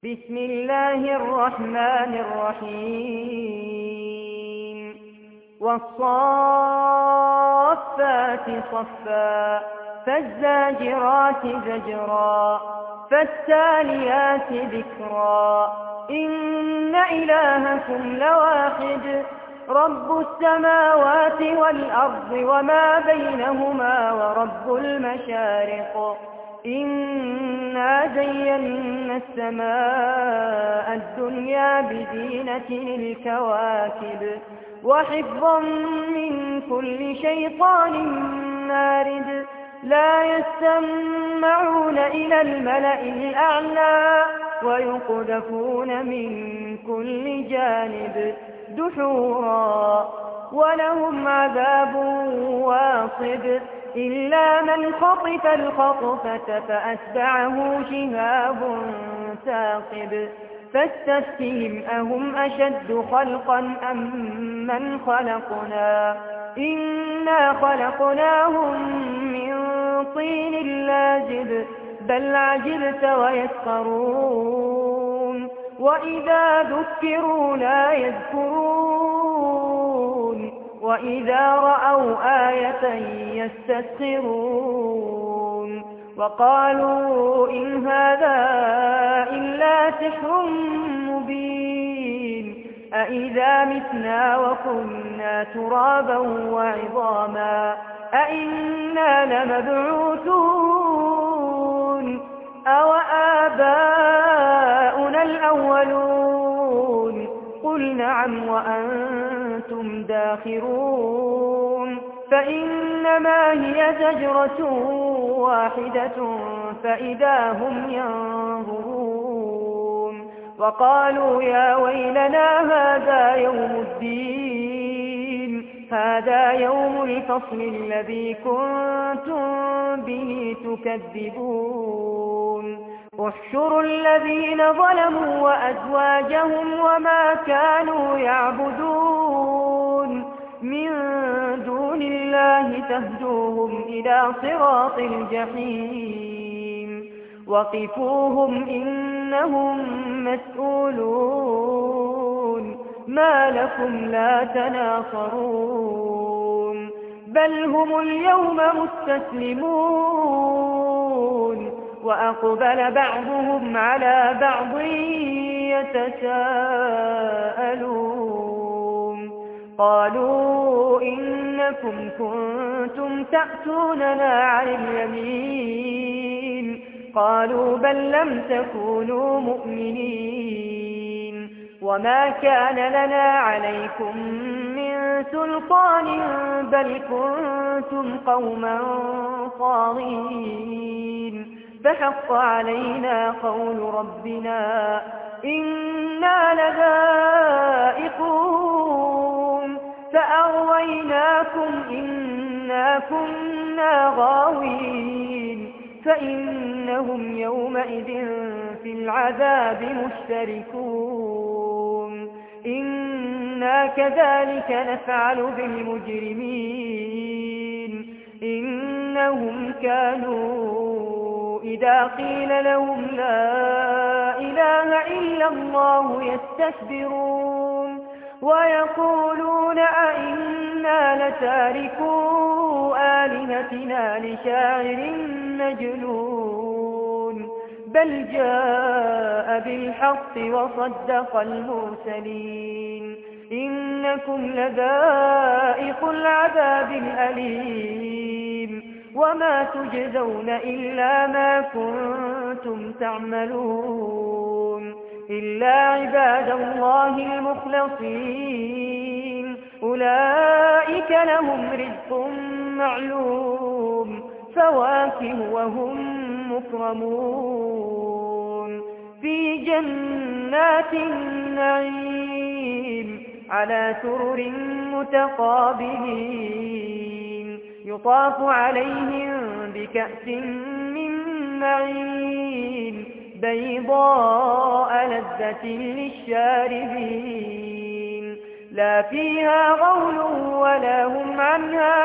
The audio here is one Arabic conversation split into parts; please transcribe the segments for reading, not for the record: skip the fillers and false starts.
بسم الله الرحمن الرحيم والصافات صفا فالزاجرات زجرا فالتاليات ذكرا إن إلهكم لواحد رب السماوات والأرض وما بينهما ورب المشارق إنا زينا السماء الدنيا بزينة الكواكب وحفظا من كل شيطان مارد لا يستمعون إلى الملأ الأعلى ويقذفون من كل جانب دحورا ولهم عذاب واصب إلا من خطف الخطفة فأتبعه شهاب ثاقب فاستفتهم أهم أشد خلقا أم من خلقنا إنا خلقناهم من طين لازب بل عجبت ويسخرون وإذا ذكروا لا يذكرون وإذا رأوا آية يستسخرون وقالوا إن هذا إلا سحر مبين أإذا متنا وكنا ترابا وعظاما أإنا لمبعوثون أو آباؤنا الأولون قل نعم وأنتم داخرون فإنما هي زجرة واحدة فإذا هم ينظرون وقالوا يا ويلنا هذا يوم الدين هذا يوم الفصل الذي كنتم به تكذبون احشروا الذين ظلموا وأزواجهم وما كانوا يعبدون من دون الله تهدوهم إلى صراط الجحيم وقفوهم إنهم مسؤولون ما لكم لا تناصرون بل هم اليوم مستسلمون وأقبل بعضهم على بعض يتساءلون قالوا إنكم كنتم تأتوننا عن اليمين قالوا بل لم تكونوا مؤمنين وما كان لنا عليكم من سلطان بل كنتم قوما طاغين فحق علينا قول ربنا إنا لذائقون فأغويناكم إنا كنا غاوين فإنهم يومئذ في العذاب مشتركون إنا كذلك نفعل بالمجرمين إنهم كانوا إذا قيل لهم لا إله إلا الله يستكبرون ويقولون أئنا لتاركو آلهتنا لشاعر مجنون بل جاء بالحق وصدق المرسلين إنكم لذائق العذاب الأليم وما تجزون إلا ما كنتم تعملون إلا عباد الله المخلصين أولئك لهم رزق معلوم فواكه وهم مكرمون في جنات النعيم على سرر متقابلين يطاف عليهم بكأس من معين بيضاء لذة للشاربين لا فيها غول ولا هم عنها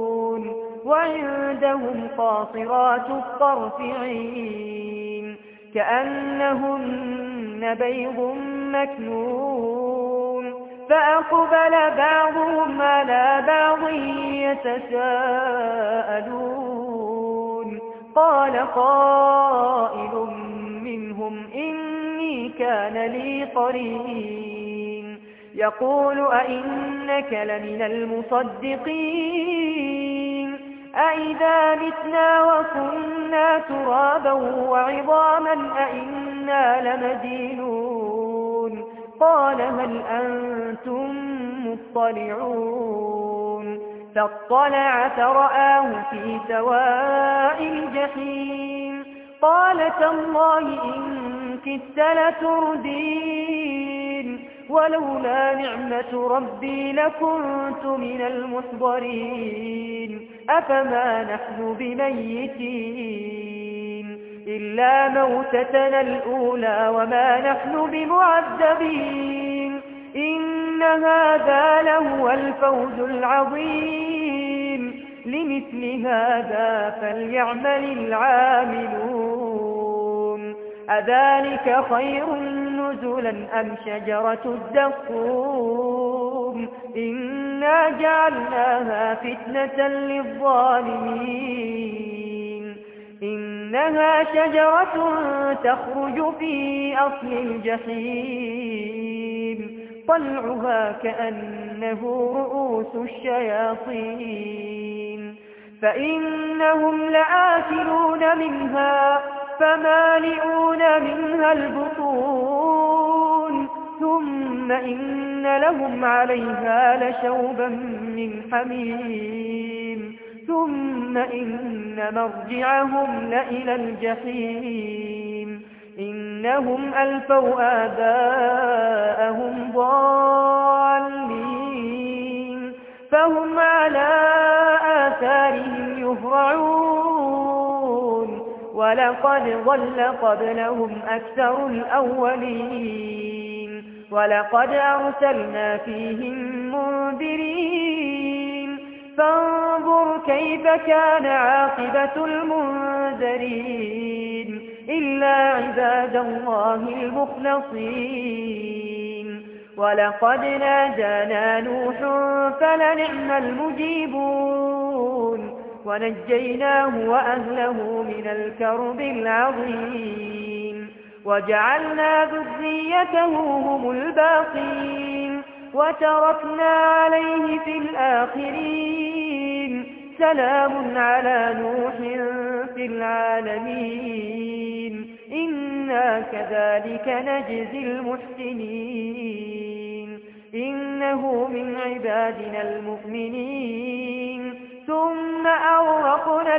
ينزفون وعندهم قاصرات الطرف عين كأنهن بيض مكنون فأقبل بعضهم على بعض يتساءلون قال قائل منهم إني كان لي قرين يقول أئنك لمن المصدقين أئذا متنا وكنا ترابا وعظاما أئنا لمدينون قال هل أنتم مطلعون فاطلع فرآه في سواء الجحيم قال تالله إن كدت لتردين ولولا نعمة ربي لكنت من المحضرين أفما نحن بميتين إلا موتتنا الأولى وما نحن بمعذبين إن هذا لهو الفوز العظيم لمثل هذا فليعمل العاملون أذلك خير نزلا أم شجرة الزقوم إنا جعلناها فتنة للظالمين إنها شجرة تخرج في أصل الجحيم طلعها كأنه رؤوس الشياطين فإنهم لآكلون منها فمالئون منها البطون ثم إن لهم عليها لشوبا من حميم ثم إن مرجعهم لإلى الجحيم إنهم ألفوا آباءهم ضالين فهم على آثارهم يهرعون ولقد ضل قبلهم أكثر الأولين ولقد أرسلنا فيهم منذرين فانظر كيف كان عاقبة المنذرين إلا عباد الله المخلصين ولقد نادانا نوح فلنعم المجيبون ونجيناه وأهله من الكرب العظيم وجعلنا ذريته هم الباقين وتركنا عليه في الآخرين سلام على نوح في العالمين إنا كذلك نجزي المحسنين إنه من عبادنا المؤمنين ثم أغرقنا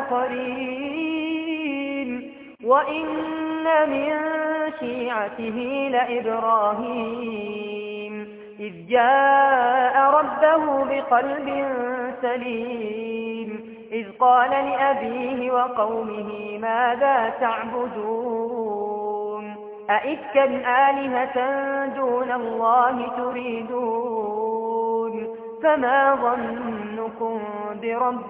الآخرين وإن من شيعته لإبراهيم إذ جاء ربه بقلب سليم إذ قال لأبيه وقومه ماذا تعبدون أئفكا آلهة دون الله تريدون فما ظنكم برب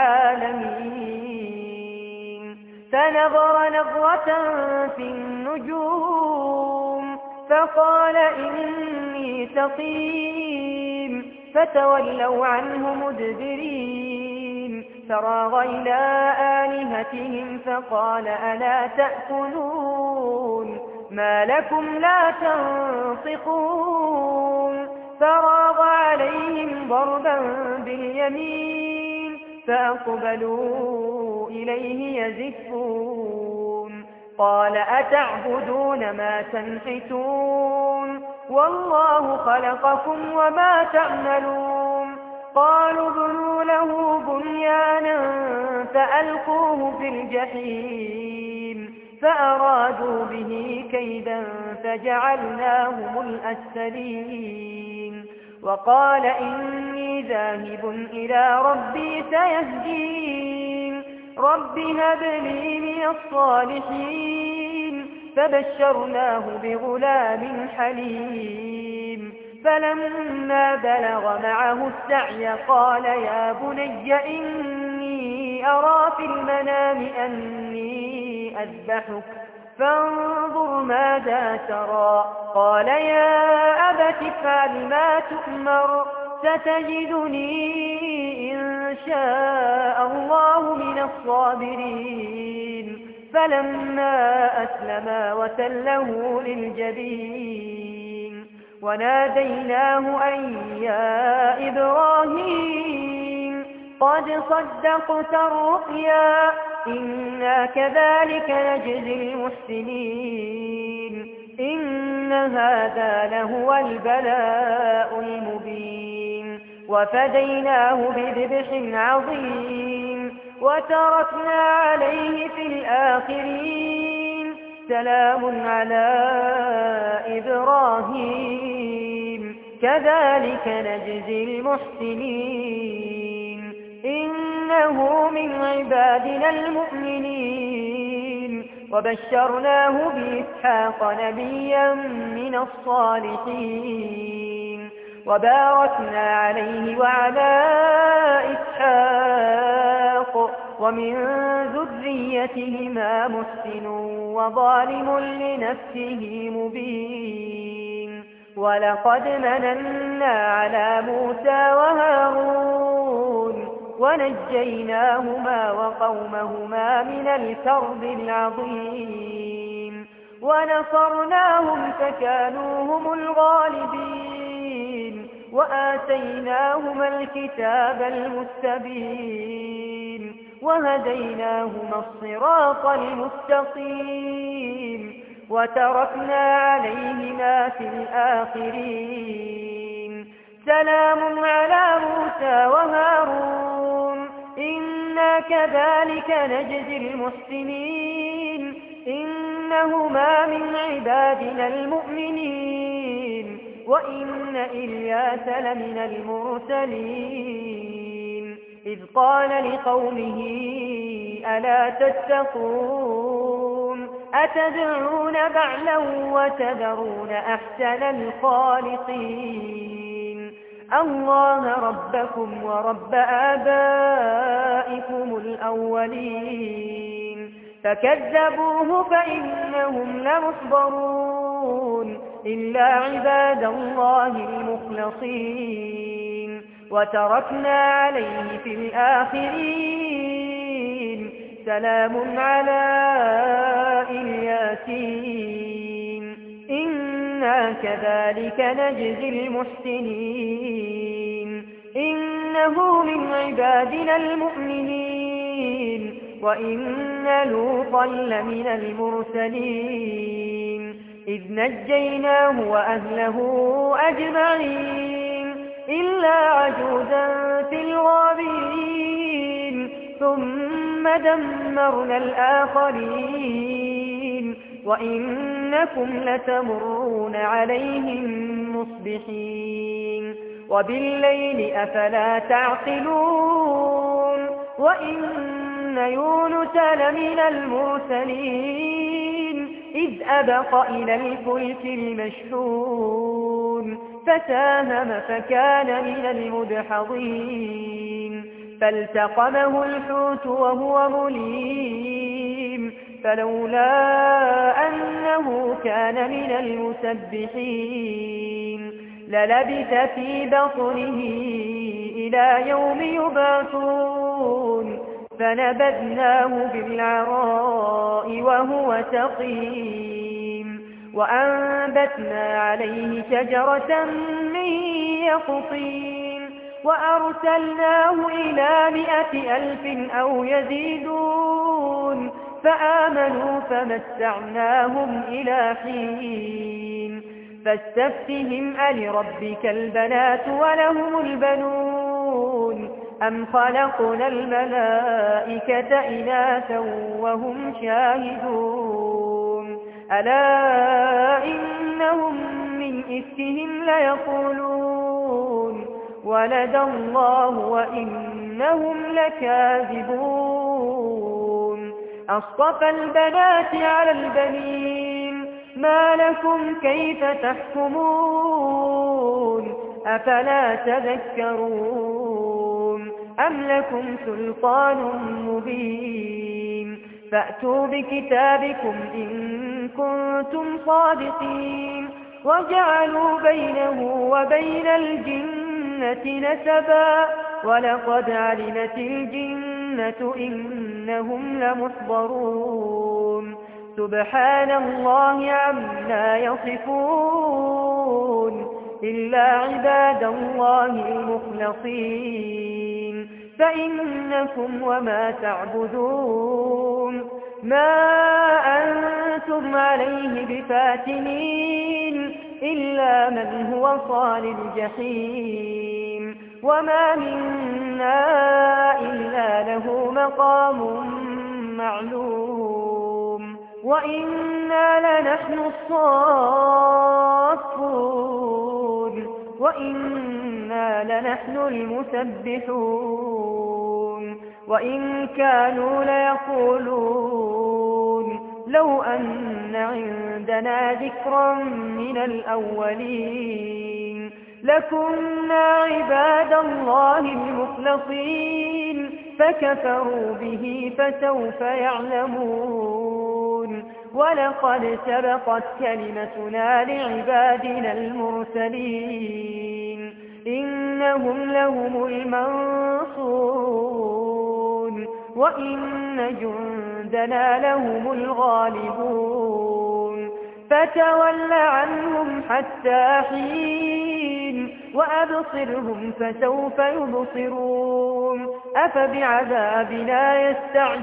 العالمين فنظر نظرة في النجوم فقال إني سقيم فتولوا عنه مدبرين فراغ إلى آلهتهم فقال ألا تأكلون ما لكم لا تنطقون فراغ عليهم ضربا باليمين فأقبلوا إليه يزفون قال أتعبدون ما تنحتون والله خلقكم وما تعملون قالوا ابنوا له بنيانا فألقوه في الجحيم فأرادوا به كيدا فجعلناهم الأسفلين وقال إني ذاهب إلى ربي سيهدين رب هب لي من الصالحين فبشرناه بغلام حليم فلما بلغ معه السعي قال يا بني إني أرى في المنام أني أذبحك فانظر ماذا ترى. قال يا أبت افعل ما تؤمر ستجدني إن شاء الله من الصابرين. فلما أسلما وتله للجبين وناديناه أن يا إبراهيم قد صدقت الرؤيا إنا كذلك نجزي المحسنين إن هذا لهو البلاء المبين. وفديناه بذبح عظيم وتركنا عليه في الآخرين سلام على إبراهيم كذلك نجزي المحسنين إنه من عبادنا المؤمنين. وبشرناه بإسحاق نبيا من الصالحين وباركنا عليه وعلى إسحاق ومن ذريتهما محسن وظالم لنفسه مبين. ولقد مننا على موسى وهارون ونجيناهما وقومهما من الكرب العظيم ونصرناهم فكانوا هم الغالبين وآتيناهما الكتاب المستبين وهديناهما الصراط المستقيم وتركنا عليهما في الآخرين سلام على موسى وهارون إنا كذلك نجزي المحسنين إنهما من عبادنا المؤمنين وإن إلياس لمن المرسلين إذ قال لقومه ألا تتقون أتدعون بعلا وتذرون أحسن الخالقين الله ربكم ورب آبائكم الأولين فكذبوه فإنهم لمحضرون إلا عباد الله المخلصين وتركنا عليه في الآخرين سلام على الياسين إنا كذلك نجزي المحسنين إنه من عبادنا المؤمنين وإن لوطا لمن المرسلين إذ نجيناه وأهله أجمعين إلا عجوزا في الغابرين ثم دمرنا الآخرين وإنكم لتمرون عليهم مصبحين وبالليل أفلا تعقلون وإن يونس لمن المرسلين إذ أبق إلى الفلك المشحون فساهم فكان من المدحضين فالتقمه الحوت وهو مليم فلولا أنه كان من المسبحين للبث في بطنه إلى يوم يبعثون فنبذناه بالعراء وهو سقيم وأنبتنا عليه شجرة من يقطين وأرسلناه إلى 100,000 أو يزيدون فآمنوا فمتعناهم إلى حين فاستفتهم ألربك البنات ولهم البنون أم خلقنا الملائكة إناثا وهم شاهدون ألا إنهم من إفكهم ليقولون ولد الله وإنهم لكاذبون أصطفى البنات على البنين ما لكم كيف تحكمون أفلا تذكرون أم لكم سلطان مبين فأتوا بكتابكم إن كنتم صادقين وجعلوا بينه وبين الجنة نسبا ولقد علمت الجنة إنهم لمحضرون سبحان الله عما يصفون إلا عباد الله المخلصين فإنكم وما تعبدون ما أنتم عليه بفاتنين إلا من هو صال الجحيم وما منا إلا له مقام معلوم وإنا لنحن الصافون وإنا لنحن المسبحون وإن كانوا ليقولون لو أن عندنا ذكرا من الأولين لكنا عباد الله المخلصين فكفروا به فسوف يعلمون ولقد سبقت كلمتنا لعبادنا المرسلين إنهم لهم المنصورون وإن جندنا لهم الغالبون فتول عنهم حتى حين وأبصرهم فسوف يبصرون أفبعذابنا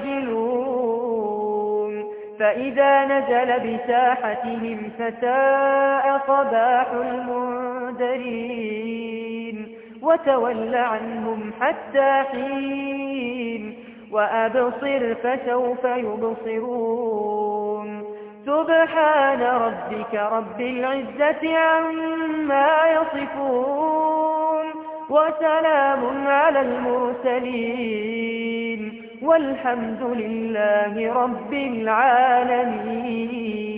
يستعجلون فإذا نزل بساحتهم فساء صباح المنذرين وتول عنهم حتى حين وأبصر فسوف يبصرون سبحان ربك رب العزة عما يصفون وسلام على المرسلين والحمد لله رب العالمين